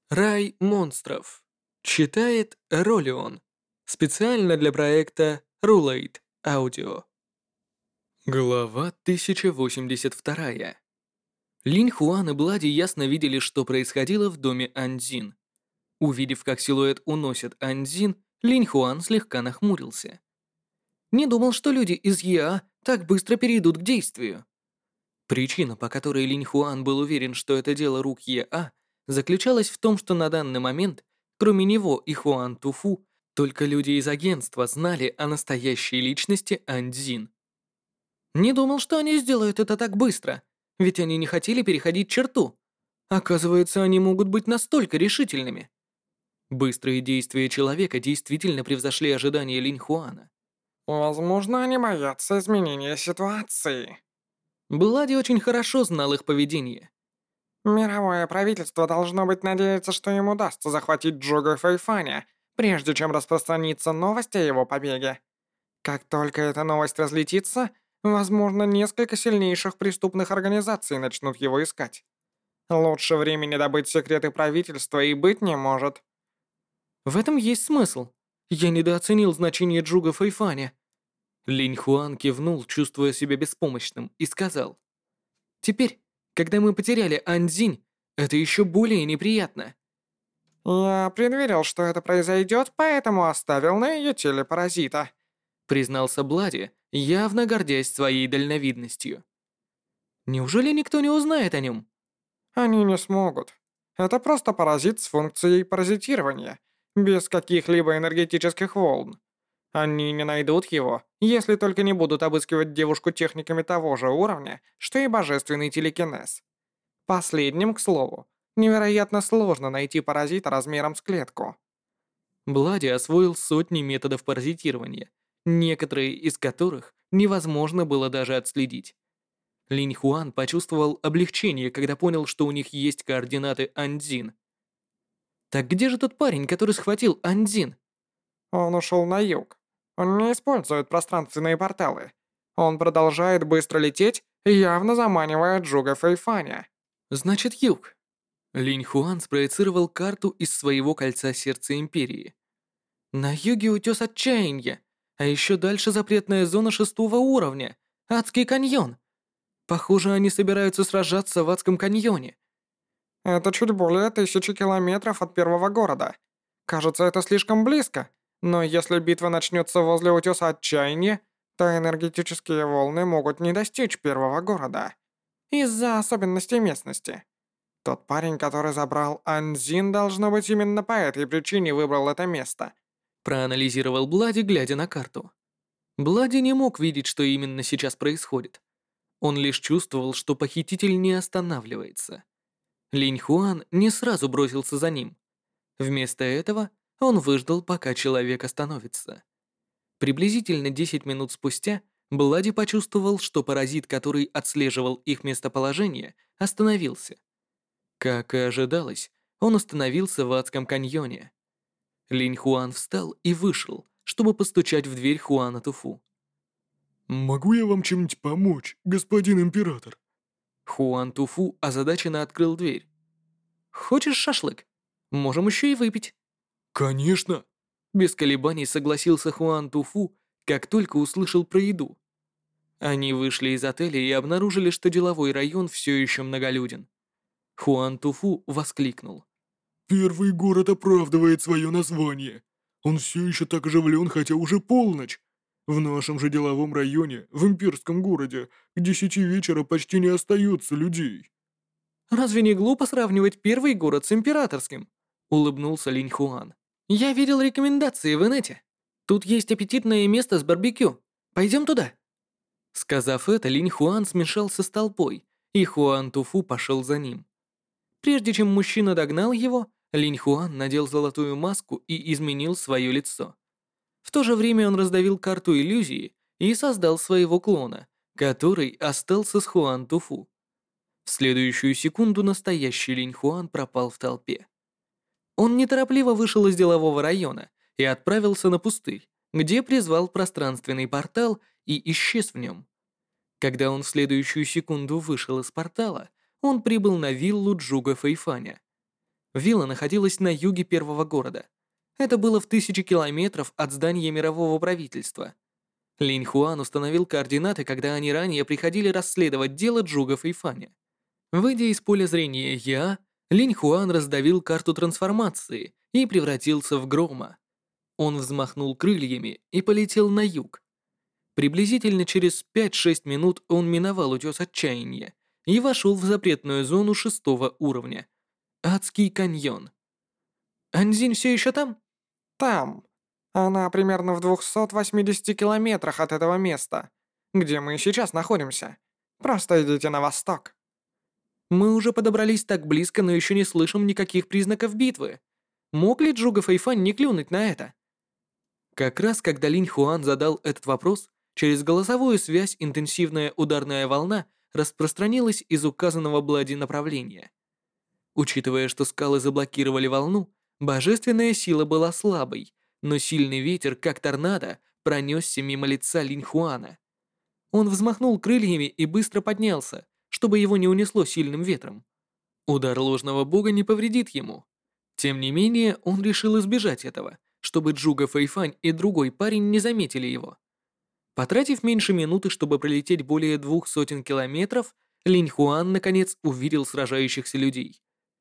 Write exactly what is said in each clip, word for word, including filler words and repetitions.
Рай монстров. Читает Ролион. Специально для проекта Rulate Audio. Глава тысяча восемьдесят два. Линь Хуан и Блади ясно видели, что происходило в доме Анзин. Увидев, как силуэт уносит Анзин, Линь Хуан слегка нахмурился. Не думал, что люди из Яа так быстро перейдут к действию. Причина, по которой Линь Хуан был уверен, что это дело рук Яа, заключалась в том, что на данный момент, кроме него и Хуан Туфу, только люди из агентства знали о настоящей личности Аньцзин. Не думал, что они сделают это так быстро, ведь они не хотели переходить черту. Оказывается, они могут быть настолько решительными. Быстрые действия человека действительно превзошли ожидания Линь Хуана. Возможно, они боятся изменения ситуации. Блади очень хорошо знал их поведение. Мировое правительство должно быть надеяться, что им удастся захватить Джуга Фэйфаня, прежде чем распространится новость о его побеге. Как только эта новость разлетится, возможно, несколько сильнейших преступных организаций начнут его искать. Лучше времени добыть секреты правительства и быть не может. В этом есть смысл. Я недооценил значение Джуга Фэйфаня. Линь Хуан кивнул, чувствуя себя беспомощным, и сказал: «Теперь, когда мы потеряли Аньцзинь, это еще более неприятно». Я предвидел, что это произойдет, поэтому оставил на ее теле паразита. Признался Блади, явно гордясь своей дальновидностью. Неужели никто не узнает о нем? Они не смогут. Это просто паразит с функцией паразитирования, без каких-либо энергетических волн. Они не найдут его, если только не будут обыскивать девушку техниками того же уровня, что и божественный телекинез. Последним, к слову, невероятно сложно найти паразита размером с клетку. Блади освоил сотни методов паразитирования, некоторые из которых невозможно было даже отследить. Линь Хуан почувствовал облегчение, когда понял, что у них есть координаты Аньцзин. Так где же тот парень, который схватил Аньцзин? Он ушел на юг. Он не использует пространственные порталы. Он продолжает быстро лететь, явно заманивая Джуга Фэйфаня. Значит, юг. Линь Хуан спроецировал карту из своего кольца сердца Империи. На юге утес отчаяния, а еще дальше запретная зона шестого уровня, Адский каньон. Похоже, они собираются сражаться в Адском каньоне. Это чуть более тысячи километров от первого города. Кажется, это слишком близко, но если битва начнется возле утеса отчаяния, то энергетические волны могут не достичь первого города. Из-за особенностей местности. Тот парень, который забрал Анзин, должно быть именно по этой причине выбрал это место. Проанализировал Блади, глядя на карту. Блади не мог видеть, что именно сейчас происходит. Он лишь чувствовал, что похититель не останавливается. Линь Хуан не сразу бросился за ним. Вместо этого он выждал, пока человек остановится. Приблизительно десять минут спустя Блади почувствовал, что паразит, который отслеживал их местоположение, остановился. Как и ожидалось, он остановился в Адском каньоне. Линь Хуан встал и вышел, чтобы постучать в дверь Хуана Туфу. «Могу я вам чем-нибудь помочь, господин император?» Хуан Туфу озадаченно открыл дверь. «Хочешь шашлык? Можем еще и выпить». «Конечно!» Без колебаний согласился Хуан Туфу, как только услышал про еду. Они вышли из отеля и обнаружили, что деловой район все еще многолюден. Хуан Туфу воскликнул. «Первый город оправдывает свое название. Он все еще так оживлен, хотя уже полночь. В нашем же деловом районе, в имперском городе, к десяти вечера почти не остается людей». «Разве не глупо сравнивать первый город с императорским?» — улыбнулся Линь Хуан. «Я видел рекомендации в инете. Тут есть аппетитное место с барбекю. Пойдем туда». Сказав это, Линь Хуан смешался с толпой, и Хуан Туфу пошел за ним. Прежде чем мужчина догнал его, Линь Хуан надел золотую маску и изменил свое лицо. В то же время он раздавил карту иллюзии и создал своего клона, который остался с Хуан Туфу. В следующую секунду настоящий Линь Хуан пропал в толпе. Он неторопливо вышел из делового района и отправился на пустырь, где призвал пространственный портал и исчез в нем. Когда он в следующую секунду вышел из портала, он прибыл на виллу Джуга Фэйфаня. Вилла находилась на юге первого города. Это было в тысячи километров от здания мирового правительства. Линь Хуан установил координаты, когда они ранее приходили расследовать дело Джуга Фэйфаня. Выйдя из поля зрения Я, Линь Хуан раздавил карту трансформации и превратился в грома. Он взмахнул крыльями и полетел на юг. Приблизительно через пять-шесть минут он миновал утес отчаяния и вошел в запретную зону шестого уровня. Адский каньон. Анзинь все еще там? Там. Она примерно в двухстах восьмидесяти километрах от этого места, где мы сейчас находимся. Просто идите на восток. Мы уже подобрались так близко, но еще не слышим никаких признаков битвы. Мог ли Джуга Фэйфань не клюнуть на это? Как раз когда Линь Хуан задал этот вопрос, через голосовую связь интенсивная ударная волна распространилась из указанного Блади направления. Учитывая, что скалы заблокировали волну, божественная сила была слабой, но сильный ветер, как торнадо, пронесся мимо лица Линь Хуана. Он взмахнул крыльями и быстро поднялся, чтобы его не унесло сильным ветром. Удар ложного бога не повредит ему. Тем не менее, он решил избежать этого, чтобы Джуга Фэйфань и другой парень не заметили его. Потратив меньше минуты, чтобы пролететь более двух сотен километров, Линь Хуан наконец увидел сражающихся людей.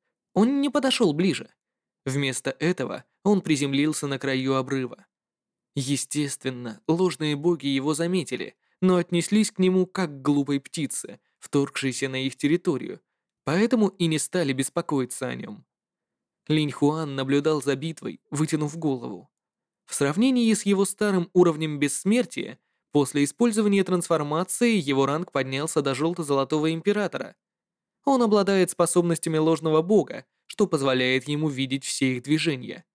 Он не подошел ближе. Вместо этого он приземлился на краю обрыва. Естественно, ложные боги его заметили, но отнеслись к нему как к глупой птице, вторгшейся на их территорию, поэтому и не стали беспокоиться о нем. Линь Хуан наблюдал за битвой, вытянув голову. В сравнении с его старым уровнем бессмертия, после использования трансформации его ранг поднялся до желто-золотого императора. Он обладает способностями ложного бога, что позволяет ему видеть все их движения.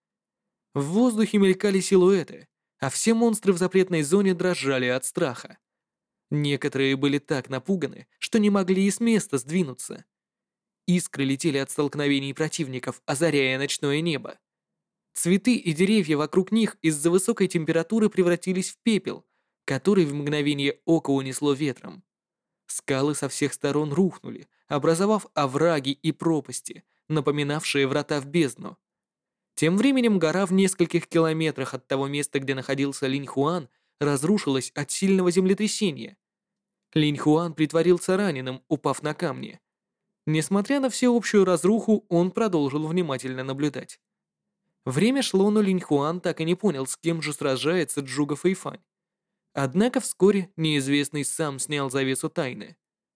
В воздухе мелькали силуэты, а все монстры в запретной зоне дрожали от страха. Некоторые были так напуганы, что не могли и с места сдвинуться. Искры летели от столкновений противников, озаряя ночное небо. Цветы и деревья вокруг них из-за высокой температуры превратились в пепел, который в мгновение ока унесло ветром. Скалы со всех сторон рухнули, образовав овраги и пропасти, напоминавшие врата в бездну. Тем временем гора в нескольких километрах от того места, где находился Линь Хуан, разрушилась от сильного землетрясения. Линь Хуан притворился раненым, упав на камни. Несмотря на всеобщую разруху, он продолжил внимательно наблюдать. Время шло, но Линь Хуан так и не понял, с кем же сражается Джуга Фэйфань. Однако вскоре неизвестный сам снял завесу тайны.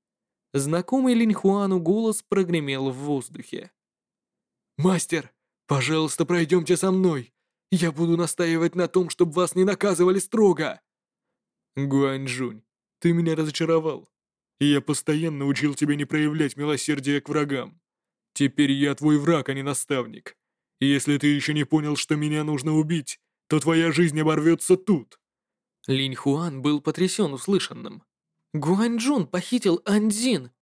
Знакомый Линь Хуану голос прогремел в воздухе. «Мастер, пожалуйста, пройдемте со мной. Я буду настаивать на том, чтобы вас не наказывали строго». «Гуаньчжунь, ты меня разочаровал. Я постоянно учил тебя не проявлять милосердия к врагам. Теперь я твой враг, а не наставник. Если ты еще не понял, что меня нужно убить, то твоя жизнь оборвется тут». Линь Хуан был потрясен услышанным. Гуаньчжун похитил Анзин.